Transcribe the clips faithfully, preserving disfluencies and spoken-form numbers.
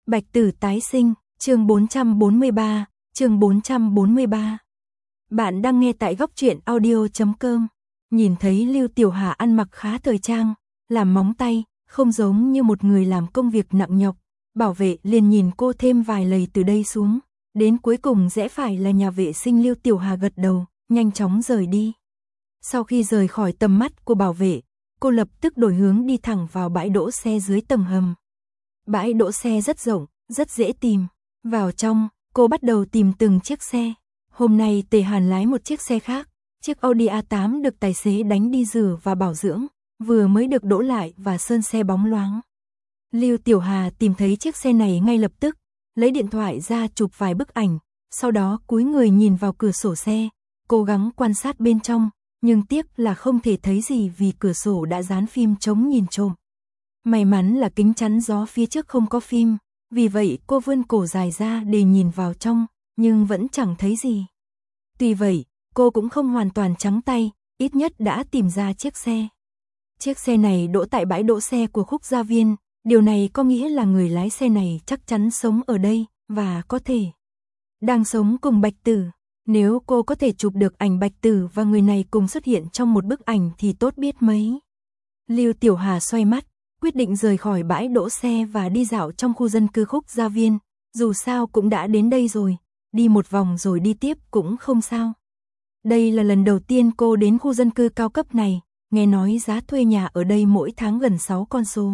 Bạch Tử tái sinh, chương bốn trăm bốn mươi ba, chương bốn trăm bốn mươi ba. Bạn đang nghe tại góc truyện audio chấm com. Nhìn thấy Lưu Tiểu Hà ăn mặc khá thời trang, làm móng tay, không giống như một người làm công việc nặng nhọc. Bảo vệ liền nhìn cô thêm vài lầy từ đây xuống, đến cuối cùng rẽ phải là nhà vệ sinh. Lưu Tiểu Hà gật đầu, nhanh chóng rời đi. Sau khi rời khỏi tầm mắt của bảo vệ, cô lập tức đổi hướng đi thẳng vào bãi đỗ xe dưới tầng hầm. Bãi đỗ xe rất rộng, rất dễ tìm. Vào trong, cô bắt đầu tìm từng chiếc xe. Hôm nay Tề Hàn lái một chiếc xe khác, chiếc Audi A tám được tài xế đánh đi rửa và bảo dưỡng, vừa mới được đỗ lại và sơn xe bóng loáng. Lưu Tiểu Hà tìm thấy chiếc xe này ngay lập tức, lấy điện thoại ra chụp vài bức ảnh, sau đó cúi người nhìn vào cửa sổ xe, cố gắng quan sát bên trong, nhưng tiếc là không thể thấy gì vì cửa sổ đã dán phim chống nhìn trộm. May mắn là kính chắn gió phía trước không có phim, vì vậy cô vươn cổ dài ra để nhìn vào trong, nhưng vẫn chẳng thấy gì. Tuy vậy, cô cũng không hoàn toàn trắng tay, ít nhất đã tìm ra chiếc xe. Chiếc xe này đỗ tại bãi đỗ xe của Khúc Gia Viên, điều này có nghĩa là người lái xe này chắc chắn sống ở đây, và có thể đang sống cùng Bạch Tử. Nếu cô có thể chụp được ảnh Bạch Tử và người này cùng xuất hiện trong một bức ảnh thì tốt biết mấy. Lưu Tiểu Hà xoay mắt, quyết định rời khỏi bãi đỗ xe và đi dạo trong khu dân cư Khúc Gia Viên, dù sao cũng đã đến đây rồi, đi một vòng rồi đi tiếp cũng không sao. Đây là lần đầu tiên cô đến khu dân cư cao cấp này, nghe nói giá thuê nhà ở đây mỗi tháng gần sáu con số.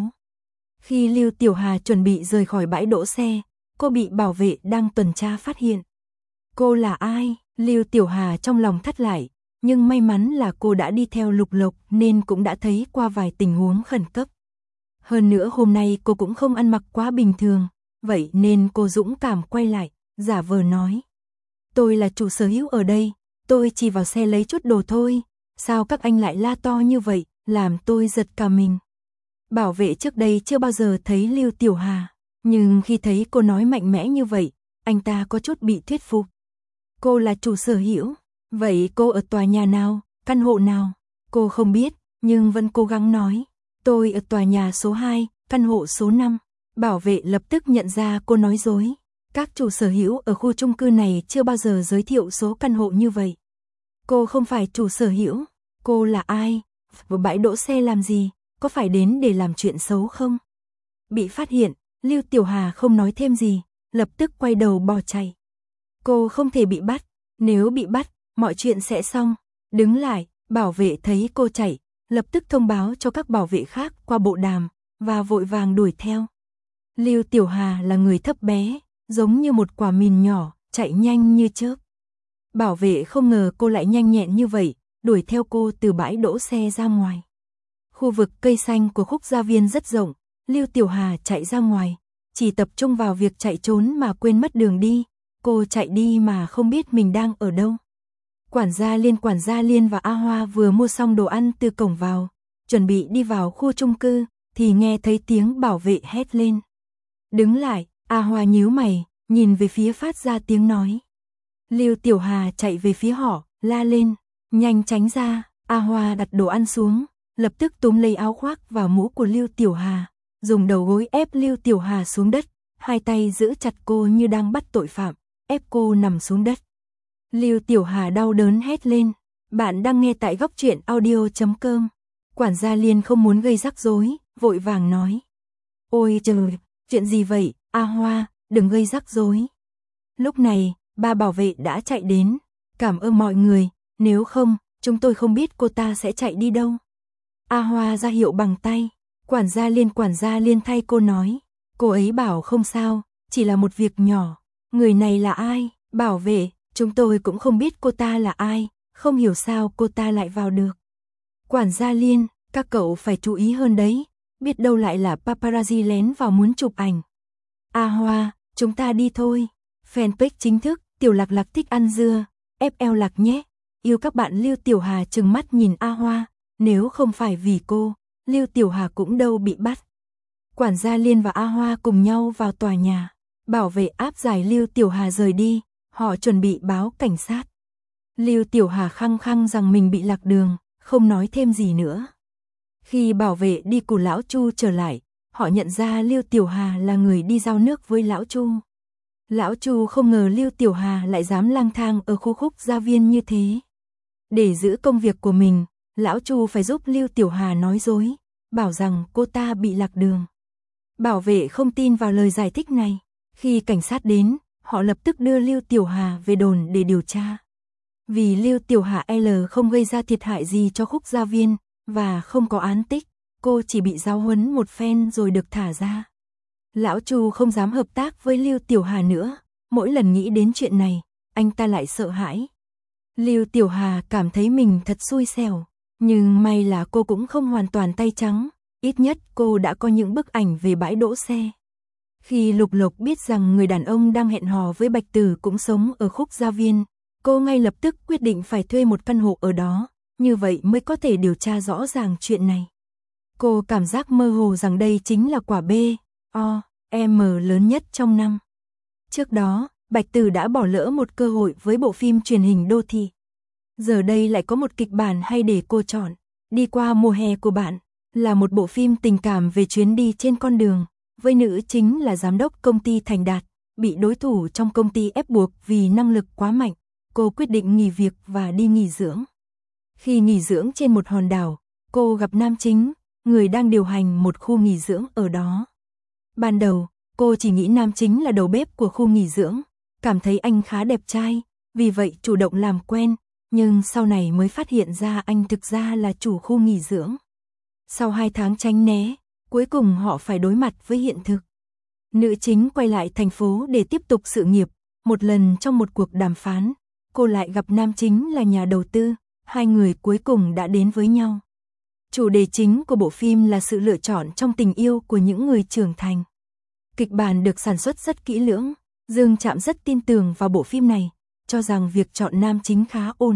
Khi Lưu Tiểu Hà chuẩn bị rời khỏi bãi đỗ xe, cô bị bảo vệ đang tuần tra phát hiện. Cô là ai? Lưu Tiểu Hà trong lòng thắt lại, nhưng may mắn là cô đã đi theo Lục Lộc nên cũng đã thấy qua vài tình huống khẩn cấp. Hơn nữa hôm nay cô cũng không ăn mặc quá bình thường, vậy nên cô dũng cảm quay lại, giả vờ nói. Tôi là chủ sở hữu ở đây, tôi chỉ vào xe lấy chút đồ thôi, sao các anh lại la to như vậy, làm tôi giật cả mình. Bảo vệ trước đây chưa bao giờ thấy Lưu Tiểu Hà, nhưng khi thấy cô nói mạnh mẽ như vậy, anh ta có chút bị thuyết phục. Cô là chủ sở hữu, vậy cô ở tòa nhà nào, căn hộ nào? Cô không biết, nhưng vẫn cố gắng nói. Tôi ở tòa nhà số hai, căn hộ số năm. Bảo vệ lập tức nhận ra cô nói dối. Các chủ sở hữu ở khu chung cư này chưa bao giờ giới thiệu số căn hộ như vậy. Cô không phải chủ sở hữu. Cô là ai? Vào bãi đỗ xe làm gì? Có phải đến để làm chuyện xấu không? Bị phát hiện, Lưu Tiểu Hà không nói thêm gì, lập tức quay đầu bỏ chạy. Cô không thể bị bắt, nếu bị bắt, mọi chuyện sẽ xong. Đứng lại, bảo vệ thấy cô chạy, lập tức thông báo cho các bảo vệ khác qua bộ đàm, và vội vàng đuổi theo. Lưu Tiểu Hà là người thấp bé, giống như một quả mìn nhỏ, chạy nhanh như chớp. Bảo vệ không ngờ cô lại nhanh nhẹn như vậy, đuổi theo cô từ bãi đỗ xe ra ngoài. Khu vực cây xanh của Khúc Gia Viên rất rộng, Lưu Tiểu Hà chạy ra ngoài, chỉ tập trung vào việc chạy trốn mà quên mất đường đi. Cô chạy đi mà không biết mình đang ở đâu. Quản gia Liên quản gia Liên và A Hoa vừa mua xong đồ ăn từ cổng vào, chuẩn bị đi vào khu chung cư, thì nghe thấy tiếng bảo vệ hét lên. Đứng lại, A Hoa nhíu mày, nhìn về phía phát ra tiếng nói. Lưu Tiểu Hà chạy về phía họ, la lên, nhanh tránh ra. A Hoa đặt đồ ăn xuống, lập tức túm lấy áo khoác và mũ của Lưu Tiểu Hà, dùng đầu gối ép Lưu Tiểu Hà xuống đất, hai tay giữ chặt cô như đang bắt tội phạm, ép cô nằm xuống đất. Lưu Tiểu Hà đau đớn hét lên. Bạn đang nghe tại góc truyện audio chấm com. Quản gia Liên không muốn gây rắc rối, vội vàng nói. Ôi trời, chuyện gì vậy, A Hoa, đừng gây rắc rối. Lúc này, ba bảo vệ đã chạy đến. Cảm ơn mọi người, nếu không, chúng tôi không biết cô ta sẽ chạy đi đâu. A Hoa ra hiệu bằng tay. Quản gia Liên quản gia Liên thay cô nói. Cô ấy bảo không sao, chỉ là một việc nhỏ. Người này là ai? Bảo vệ, chúng tôi cũng không biết cô ta là ai, không hiểu sao cô ta lại vào được. Quản gia Liên, các cậu phải chú ý hơn đấy, biết đâu lại là paparazzi lén vào muốn chụp ảnh. A Hoa, chúng ta đi thôi. Fanpage chính thức, Tiểu Lạc Lạc thích ăn dưa, ép eo Lạc nhé. Yêu các bạn. Lưu Tiểu Hà trừng mắt nhìn A Hoa, nếu không phải vì cô, Lưu Tiểu Hà cũng đâu bị bắt. Quản gia Liên và A Hoa cùng nhau vào tòa nhà. Bảo vệ áp giải Lưu Tiểu Hà rời đi, họ chuẩn bị báo cảnh sát. Lưu Tiểu Hà khăng khăng rằng mình bị lạc đường, không nói thêm gì nữa. Khi bảo vệ đi cùng lão Chu trở lại, họ nhận ra Lưu Tiểu Hà là người đi giao nước với Lão Chu. Lão Chu không ngờ Lưu Tiểu Hà lại dám lang thang ở khu Khúc Gia Viên như thế. Để giữ công việc của mình, Lão Chu phải giúp Lưu Tiểu Hà nói dối, bảo rằng cô ta bị lạc đường. Bảo vệ không tin vào lời giải thích này. Khi cảnh sát đến, họ lập tức đưa Lưu Tiểu Hà về đồn để điều tra. Vì Lưu Tiểu Hà L không gây ra thiệt hại gì cho Khúc Gia Viên, và không có án tích, cô chỉ bị giáo huấn một phen rồi được thả ra. Lão Chu không dám hợp tác với Lưu Tiểu Hà nữa, mỗi lần nghĩ đến chuyện này, anh ta lại sợ hãi. Lưu Tiểu Hà cảm thấy mình thật xui xẻo, nhưng may là cô cũng không hoàn toàn tay trắng, ít nhất cô đã có những bức ảnh về bãi đỗ xe. Khi Lục Lộc biết rằng người đàn ông đang hẹn hò với Bạch Tử cũng sống ở Khúc Gia Viên, cô ngay lập tức quyết định phải thuê một căn hộ ở đó, như vậy mới có thể điều tra rõ ràng chuyện này. Cô cảm giác mơ hồ rằng đây chính là quả B, O, M lớn nhất trong năm. Trước đó, Bạch Tử đã bỏ lỡ một cơ hội với bộ phim truyền hình đô thị. Giờ đây lại có một kịch bản hay để cô chọn. Đi qua mùa hè của bạn là một bộ phim tình cảm về chuyến đi trên con đường, với nữ chính là giám đốc công ty Thành Đạt, bị đối thủ trong công ty ép buộc vì năng lực quá mạnh. Cô quyết định nghỉ việc và đi nghỉ dưỡng. Khi nghỉ dưỡng trên một hòn đảo, cô gặp nam chính, người đang điều hành một khu nghỉ dưỡng ở đó. Ban đầu, cô chỉ nghĩ nam chính là đầu bếp của khu nghỉ dưỡng, cảm thấy anh khá đẹp trai, vì vậy chủ động làm quen, nhưng sau này mới phát hiện ra anh thực ra là chủ khu nghỉ dưỡng. Sau hai tháng tránh né, cuối cùng họ phải đối mặt với hiện thực. Nữ chính quay lại thành phố để tiếp tục sự nghiệp, một lần trong một cuộc đàm phán, cô lại gặp nam chính là nhà đầu tư, hai người cuối cùng đã đến với nhau. Chủ đề chính của bộ phim là sự lựa chọn trong tình yêu của những người trưởng thành. Kịch bản được sản xuất rất kỹ lưỡng, Dương Trạm rất tin tưởng vào bộ phim này, cho rằng việc chọn nam chính khá ổn.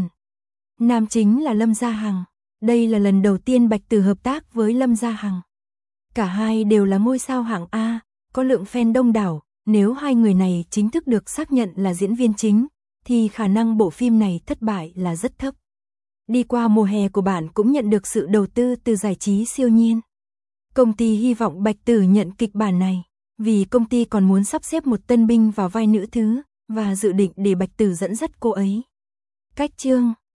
Nam chính là Lâm Gia Hằng, đây là lần đầu tiên Bạch Tử hợp tác với Lâm Gia Hằng. Cả hai đều là ngôi sao hạng A, có lượng fan đông đảo, nếu hai người này chính thức được xác nhận là diễn viên chính, thì khả năng bộ phim này thất bại là rất thấp. Đi qua mùa hè của bạn cũng nhận được sự đầu tư từ giải trí siêu nhiên. Công ty hy vọng Bạch Tử nhận kịch bản này, vì công ty còn muốn sắp xếp một tân binh vào vai nữ thứ, và dự định để Bạch Tử dẫn dắt cô ấy. Cách chương